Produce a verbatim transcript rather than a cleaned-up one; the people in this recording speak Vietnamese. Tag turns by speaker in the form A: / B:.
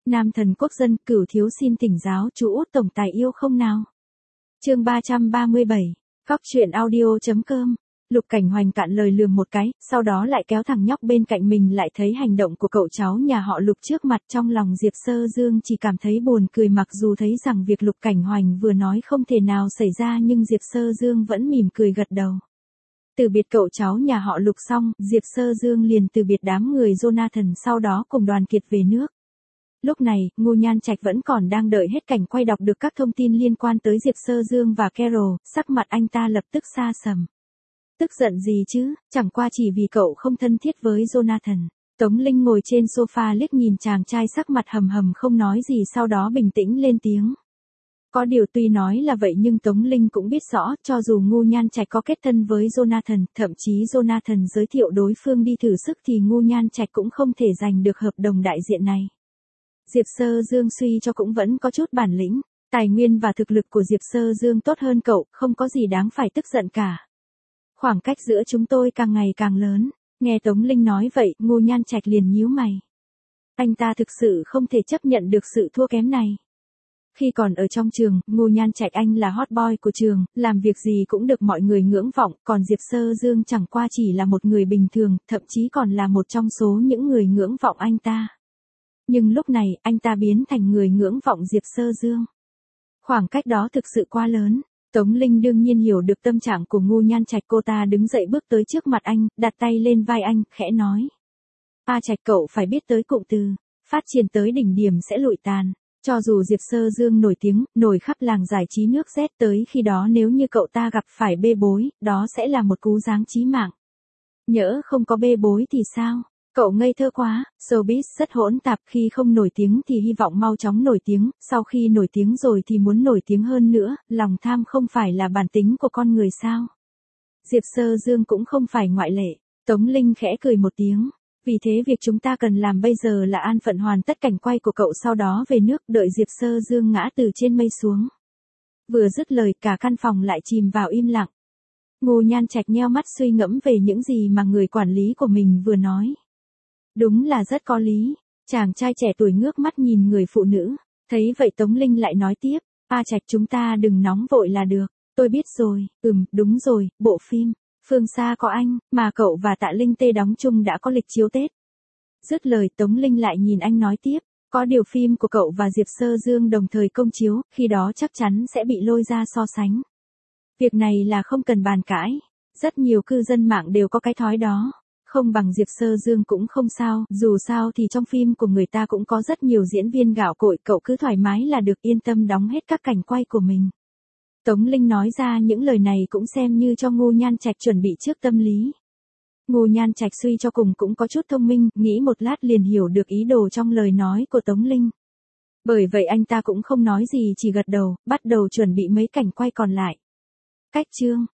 A: Nam thần quốc dân, Cửu thiếu xin thỉnh giáo chú út tổng tài yêu không nào. Chương ba trăm ba mươi bảy, Góc truyện audio.com. Lục Cảnh Hoành cạn lời lườm một cái, sau đó lại kéo thằng nhóc bên cạnh mình lại thấy hành động của cậu cháu nhà họ Lục trước mặt, trong lòng Diệp Sơ Dương chỉ cảm thấy buồn cười, mặc dù thấy rằng việc Lục Cảnh Hoành vừa nói không thể nào xảy ra nhưng Diệp Sơ Dương vẫn mỉm cười gật đầu. Từ biệt cậu cháu nhà họ Lục xong, Diệp Sơ Dương liền từ biệt đám người Jonathan, sau đó cùng đoàn kiệt về nước. Lúc này, Ngô Nhan Trạch vẫn còn đang đợi hết cảnh quay đọc được các thông tin liên quan tới Diệp Sơ Dương và Carol, sắc mặt anh ta lập tức xa sầm. Tức giận gì chứ, chẳng qua chỉ vì cậu không thân thiết với Jonathan. Tống Linh ngồi trên sofa liếc nhìn chàng trai sắc mặt hầm hầm không nói gì, sau đó bình tĩnh lên tiếng. Có điều tuy nói là vậy nhưng Tống Linh cũng biết rõ, cho dù Ngô Nhan Trạch có kết thân với Jonathan, thậm chí Jonathan giới thiệu đối phương đi thử sức thì Ngô Nhan Trạch cũng không thể giành được hợp đồng đại diện này. Diệp Sơ Dương suy cho cũng vẫn có chút bản lĩnh, tài nguyên và thực lực của Diệp Sơ Dương tốt hơn cậu, không có gì đáng phải tức giận cả. Khoảng cách giữa chúng tôi càng ngày càng lớn. Nghe Tống Linh nói vậy, Ngô Nhan Trạch liền nhíu mày. Anh ta thực sự không thể chấp nhận được sự thua kém này. Khi còn ở trong trường, Ngô Nhan Trạch anh là hot boy của trường, làm việc gì cũng được mọi người ngưỡng vọng, còn Diệp Sơ Dương chẳng qua chỉ là một người bình thường, thậm chí còn là một trong số những người ngưỡng vọng anh ta. Nhưng lúc này, anh ta biến thành người ngưỡng vọng Diệp Sơ Dương. Khoảng cách đó thực sự quá lớn. Tống Linh đương nhiên hiểu được tâm trạng của Ngô Nhan Trạch, cô ta đứng dậy bước tới trước mặt anh, đặt tay lên vai anh, khẽ nói. A Trạch, cậu phải biết tới cụm từ, phát triển tới đỉnh điểm sẽ lụi tàn. Cho dù Diệp Sơ Dương nổi tiếng, nổi khắp làng giải trí nước Z, tới khi đó nếu như cậu ta gặp phải bê bối, đó sẽ là một cú giáng chí mạng. Nhỡ không có bê bối thì sao? Cậu ngây thơ quá, showbiz rất hỗn tạp, khi không nổi tiếng thì hy vọng mau chóng nổi tiếng, sau khi nổi tiếng rồi thì muốn nổi tiếng hơn nữa, lòng tham không phải là bản tính của con người sao? Diệp Sơ Dương cũng không phải ngoại lệ. Tống Linh khẽ cười một tiếng. Vì thế việc chúng ta cần làm bây giờ là an phận hoàn tất cảnh quay của cậu, sau đó về nước, đợi Diệp Sơ Dương ngã từ trên mây xuống. Vừa dứt lời, cả căn phòng lại chìm vào im lặng. Ngô Nhan Trạch nheo mắt suy ngẫm về những gì mà người quản lý của mình vừa nói. Đúng là rất có lý. Chàng trai trẻ tuổi ngước mắt nhìn người phụ nữ. Thấy vậy Tống Linh lại nói tiếp. A Trạch, chúng ta đừng nóng vội là được. Tôi biết rồi, ừm, đúng rồi, bộ phim Phương Xa có anh, mà cậu và Tạ Linh Tê đóng chung đã có lịch chiếu Tết. Dứt lời Tống Linh lại nhìn anh nói tiếp. Có điều phim của cậu và Diệp Sơ Dương đồng thời công chiếu, khi đó chắc chắn sẽ bị lôi ra so sánh. Việc này là không cần bàn cãi. Rất nhiều cư dân mạng đều có cái thói đó. Không bằng Diệp Sơ Dương cũng không sao, dù sao thì trong phim của người ta cũng có rất nhiều diễn viên gạo cội, cậu cứ thoải mái là được, yên tâm đóng hết các cảnh quay của mình. Tống Linh nói ra những lời này cũng xem như cho Ngô Nhan Trạch chuẩn bị trước tâm lý. Ngô Nhan Trạch suy cho cùng cũng có chút thông minh, nghĩ một lát liền hiểu được ý đồ trong lời nói của Tống Linh. Bởi vậy anh ta cũng không nói gì, chỉ gật đầu, bắt đầu chuẩn bị mấy cảnh quay còn lại. Cách chương